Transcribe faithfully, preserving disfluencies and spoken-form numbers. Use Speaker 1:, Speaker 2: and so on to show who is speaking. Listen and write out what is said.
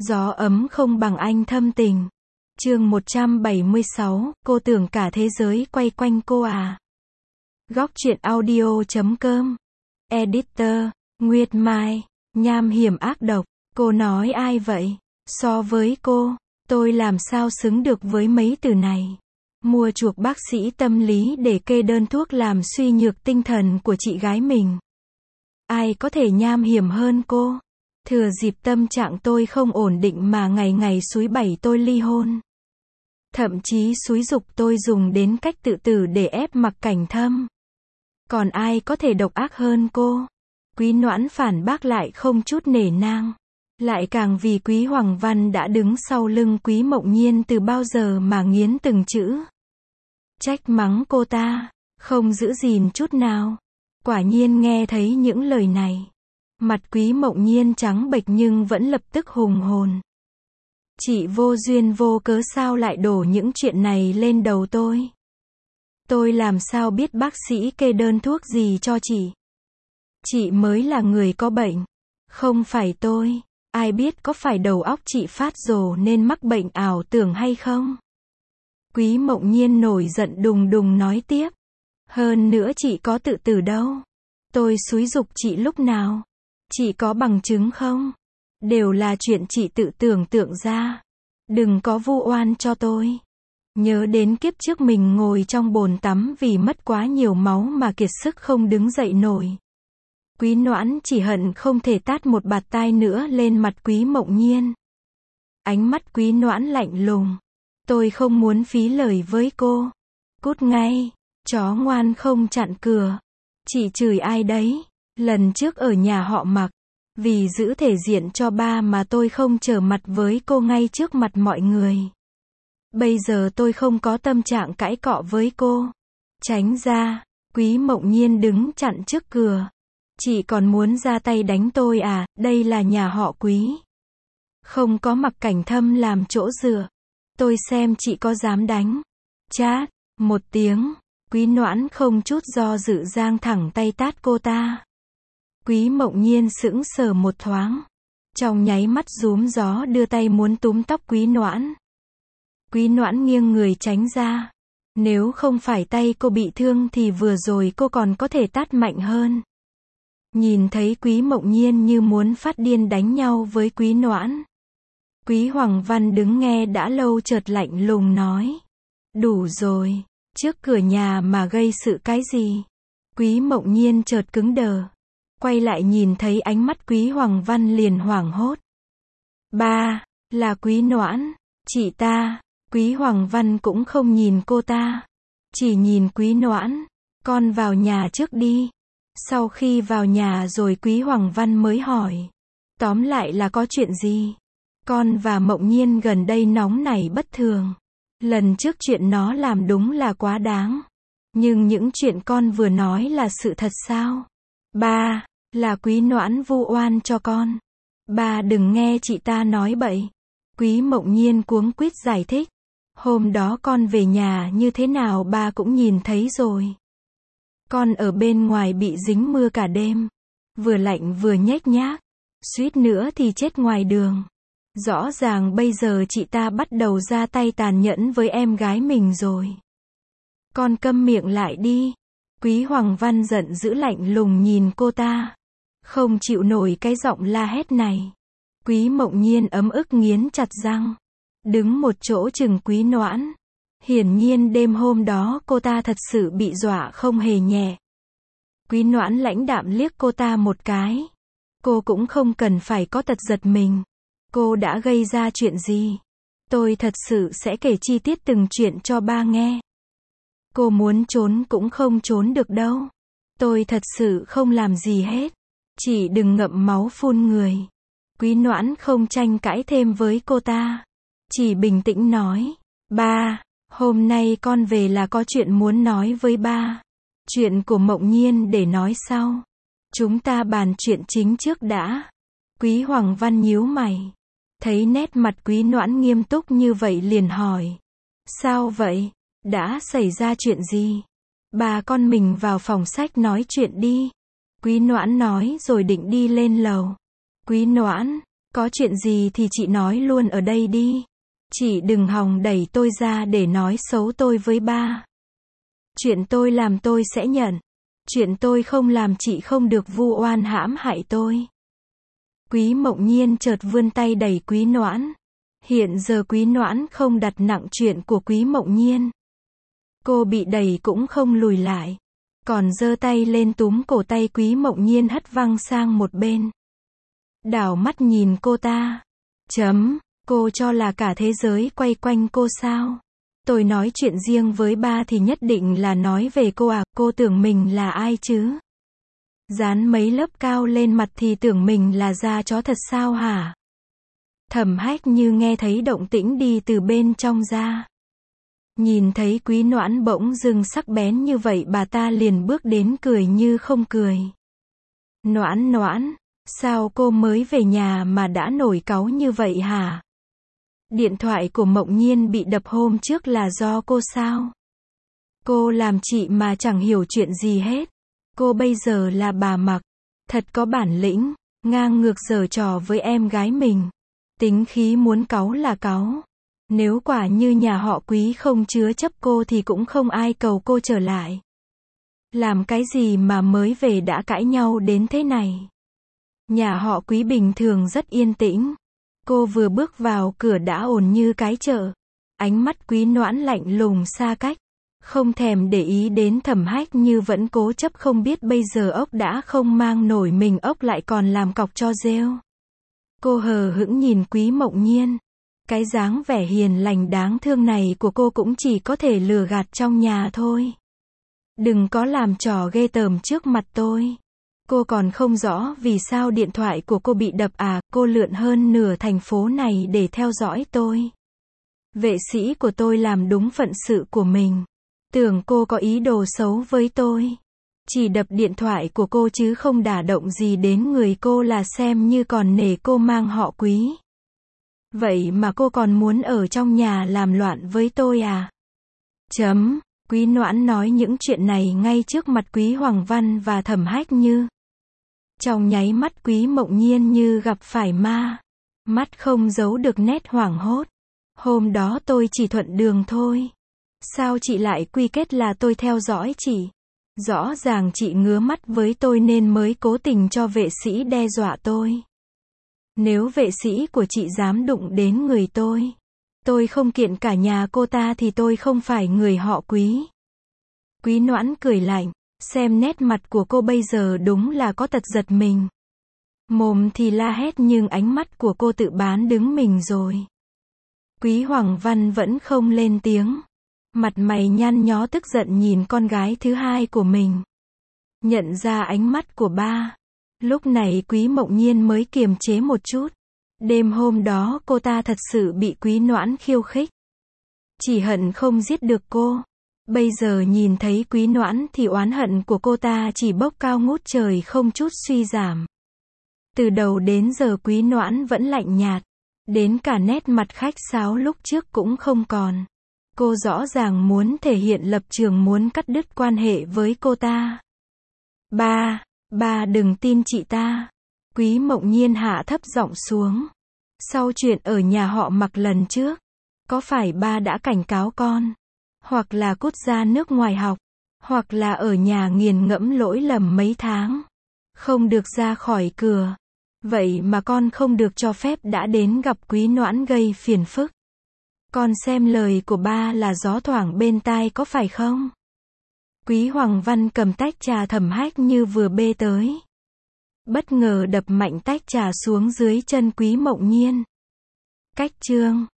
Speaker 1: Gió ấm không bằng anh thâm tình. Chương một trăm bảy mươi sáu, cô tưởng cả thế giới quay quanh cô à. Góc truyện audio chấm com. Editor, Nguyệt Mai. Nham hiểm ác độc. Cô nói ai vậy? So với cô, tôi làm sao xứng được với mấy từ này. Mua chuộc bác sĩ tâm lý để kê đơn thuốc làm suy nhược tinh thần của chị gái mình. Ai có thể nham hiểm hơn cô? Thừa dịp tâm trạng tôi không ổn định mà ngày ngày xúi bẩy tôi ly hôn. Thậm chí xúi giục tôi dùng đến cách tự tử để ép Mặc Cảnh Thâm. Còn ai có thể độc ác hơn cô? Quý Noãn phản bác lại không chút nể nang. Lại càng vì Quý Hoàng Văn đã đứng sau lưng Quý Mộng Nhiên từ bao giờ mà nghiến từng chữ. Trách mắng cô ta, không giữ gìn chút nào. Quả nhiên nghe thấy những lời này. Mặt Quý Mộng Nhiên trắng bệch nhưng vẫn lập tức hùng hồn. Chị vô duyên vô cớ sao lại đổ những chuyện này lên đầu tôi? Tôi làm sao biết bác sĩ kê đơn thuốc gì cho chị? Chị mới là người có bệnh, không phải tôi. Ai biết có phải đầu óc chị phát rồ nên mắc bệnh ảo tưởng hay không? Quý Mộng Nhiên nổi giận đùng đùng nói tiếp. Hơn nữa chị có tự tử đâu. Tôi xúi giục chị lúc nào? Chị có bằng chứng không? Đều là chuyện chị tự tưởng tượng ra. Đừng có vu oan cho tôi. Nhớ đến kiếp trước mình ngồi trong bồn tắm vì mất quá nhiều máu mà kiệt sức không đứng dậy nổi. Quý Noãn chỉ hận không thể tát một bạt tai nữa lên mặt Quý Mộng Nhiên. Ánh mắt Quý Noãn lạnh lùng. Tôi không muốn phí lời với cô. Cút ngay. Chó ngoan không chặn cửa. Chị chửi ai đấy? Lần trước ở nhà họ Mặc, vì giữ thể diện cho ba mà tôi không trở mặt với cô ngay trước mặt mọi người. Bây giờ tôi không có tâm trạng cãi cọ với cô. Tránh ra. Quý Mộng Nhiên đứng chặn trước cửa. Chị còn muốn ra tay đánh tôi à? Đây là nhà họ Quý. Không có Mặc Cảnh Thâm làm chỗ dựa. Tôi xem chị có dám đánh. Chát. Một tiếng. Quý Noãn không chút do dự giang thẳng tay tát cô ta. Quý Mộng Nhiên sững sờ một thoáng. Trong nháy mắt rúm gió đưa tay muốn túm tóc Quý Noãn. Quý Noãn nghiêng người tránh ra. Nếu không phải tay cô bị thương thì vừa rồi cô còn có thể tát mạnh hơn. Nhìn thấy Quý Mộng Nhiên như muốn phát điên đánh nhau với Quý Noãn. Quý Hoàng Văn đứng nghe đã lâu chợt lạnh lùng nói. Đủ rồi, trước cửa nhà mà gây sự cái gì? Quý Mộng Nhiên chợt cứng đờ. Quay lại nhìn thấy ánh mắt Quý Hoàng Văn liền hoảng hốt. Ba, là Quý Noãn, chị ta. Quý Hoàng Văn cũng không nhìn cô ta. Chỉ nhìn Quý Noãn. Con vào nhà trước đi. Sau khi vào nhà rồi Quý Hoàng Văn mới hỏi. Tóm lại là có chuyện gì? Con và Mộng Nhiên gần đây nóng nảy bất thường. Lần trước chuyện nó làm đúng là quá đáng. Nhưng những chuyện con vừa nói là sự thật sao? Ba, là Quý Noãn vu oan cho con. Ba đừng nghe chị ta nói bậy. Quý Mộng Nhiên cuống quýt giải thích. Hôm đó con về nhà như thế nào ba cũng nhìn thấy rồi. Con ở bên ngoài bị dính mưa cả đêm. Vừa lạnh vừa nhếch nhác. Suýt nữa thì chết ngoài đường. Rõ ràng bây giờ chị ta bắt đầu ra tay tàn nhẫn với em gái mình rồi. Con câm miệng lại đi. Quý Hoàng Văn giận dữ lạnh lùng nhìn cô ta. Không chịu nổi cái giọng la hét này. Quý Mộng Nhiên ấm ức nghiến chặt răng. Đứng một chỗ chừng Quý Noãn. Hiển nhiên đêm hôm đó cô ta thật sự bị dọa không hề nhẹ. Quý Noãn lãnh đạm liếc cô ta một cái. Cô cũng không cần phải có tật giật mình. Cô đã gây ra chuyện gì? Tôi thật sự sẽ kể chi tiết từng chuyện cho ba nghe. Cô muốn trốn cũng không trốn được đâu. Tôi thật sự không làm gì hết. Chỉ đừng ngậm máu phun người. Quý Noãn không tranh cãi thêm với cô ta. Chỉ bình tĩnh nói. Ba, hôm nay con về là có chuyện muốn nói với ba. Chuyện của Mộng Nhiên để nói sau. Chúng ta bàn chuyện chính trước đã. Quý Hoàng Văn nhíu mày. Thấy nét mặt Quý Noãn nghiêm túc như vậy liền hỏi. Sao vậy? Đã xảy ra chuyện gì? Bà con mình vào phòng sách nói chuyện đi. Quý Noãn nói rồi định đi lên lầu. Quý Noãn, Có chuyện gì thì chị nói luôn ở đây đi. Chị đừng hòng đẩy tôi ra để nói xấu tôi với ba. Chuyện tôi làm tôi sẽ nhận. Chuyện tôi không làm chị không được vu oan hãm hại tôi. Quý Mộng Nhiên chợt vươn tay đẩy Quý Noãn. Hiện giờ Quý Noãn không đặt nặng chuyện của Quý Mộng Nhiên. Cô bị đẩy cũng không lùi lại. Còn giơ tay lên túm cổ tay Quý Mộng Nhiên hất văng sang một bên. Đảo mắt nhìn cô ta. Chấm, cô cho là cả thế giới quay quanh cô sao? Tôi nói chuyện riêng với ba thì nhất định là nói về cô à, cô tưởng mình là ai chứ? Dán mấy lớp cao lên mặt thì tưởng mình là da chó thật sao hả? Thẩm Hách Như nghe thấy động tĩnh đi từ bên trong ra. Nhìn thấy Quý Noãn bỗng dưng sắc bén như vậy bà ta liền bước đến cười như không cười. Noãn Noãn, sao cô mới về nhà mà đã nổi cáu như vậy hả? Điện thoại của Mộng Nhiên bị đập hôm trước là do cô sao? Cô làm chị mà chẳng hiểu chuyện gì hết. Cô bây giờ là bà Mặc. Thật có bản lĩnh, ngang ngược giở trò với em gái mình. Tính khí muốn cáu là cáu. Nếu quả như nhà họ Quý không chứa chấp cô thì cũng không ai cầu cô trở lại. Làm cái gì mà mới về đã cãi nhau đến thế này? Nhà họ Quý bình thường rất yên tĩnh. Cô vừa bước vào cửa đã ồn như cái chợ. Ánh mắt Quý Noãn lạnh lùng xa cách. Không thèm để ý đến Thẩm Hách Như vẫn cố chấp không biết bây giờ ốc đã không mang nổi mình ốc lại còn làm cọc cho rêu. Cô hờ hững nhìn Quý Mộng Nhiên. Cái dáng vẻ hiền lành đáng thương này của cô cũng chỉ có thể lừa gạt trong nhà thôi. Đừng có làm trò ghê tởm trước mặt tôi. Cô còn không rõ vì sao điện thoại của cô bị đập à, cô lượn hơn nửa thành phố này để theo dõi tôi. Vệ sĩ của tôi làm đúng phận sự của mình. Tưởng cô có ý đồ xấu với tôi. Chỉ đập điện thoại của cô chứ không đả động gì đến người cô là xem như còn nể cô mang họ Quý. Vậy mà cô còn muốn ở trong nhà làm loạn với tôi à? Chấm, Quý Noãn nói những chuyện này ngay trước mặt Quý Hoàng Văn và Thẩm Hách Như. Trong nháy mắt Quý Mộng Nhiên như gặp phải ma. Mắt không giấu được nét hoảng hốt. Hôm đó tôi chỉ thuận đường thôi. Sao chị lại quy kết là tôi theo dõi chị? Rõ ràng chị ngứa mắt với tôi nên mới cố tình cho vệ sĩ đe dọa tôi. Nếu vệ sĩ của chị dám đụng đến người tôi, tôi không kiện cả nhà cô ta thì tôi không phải người họ Quý. Quý Noãn cười lạnh, xem nét mặt của cô bây giờ đúng là có tật giật mình. Mồm thì la hét nhưng ánh mắt của cô tự bán đứng mình rồi. Quý Hoàng Văn vẫn không lên tiếng. Mặt mày nhăn nhó tức giận nhìn con gái thứ hai của mình. Nhận ra ánh mắt của ba. Lúc này Quý Mộng Nhiên mới kiềm chế một chút. Đêm hôm đó cô ta thật sự bị Quý Noãn khiêu khích. Chỉ hận không giết được cô. Bây giờ nhìn thấy Quý Noãn thì oán hận của cô ta chỉ bốc cao ngút trời không chút suy giảm. Từ đầu đến giờ Quý Noãn vẫn lạnh nhạt. Đến cả nét mặt khách sáo lúc trước cũng không còn. Cô rõ ràng muốn thể hiện lập trường muốn cắt đứt quan hệ với cô ta. Ba, ba đừng tin chị ta. Quý Mộng Nhiên hạ thấp giọng xuống. Sau chuyện ở nhà họ Mặc lần trước, có phải ba đã cảnh cáo con? Hoặc là cút ra nước ngoài học, hoặc là ở nhà nghiền ngẫm lỗi lầm mấy tháng, không được ra khỏi cửa. Vậy mà con không được cho phép đã đến gặp Quý Noãn gây phiền phức. Con xem lời của ba là gió thoảng bên tai có phải không? Quý Hoàng Văn cầm tách trà Thẩm Hách Như vừa bê tới. Bất ngờ đập mạnh tách trà xuống dưới chân Quý Mộng Nhiên. Cách chương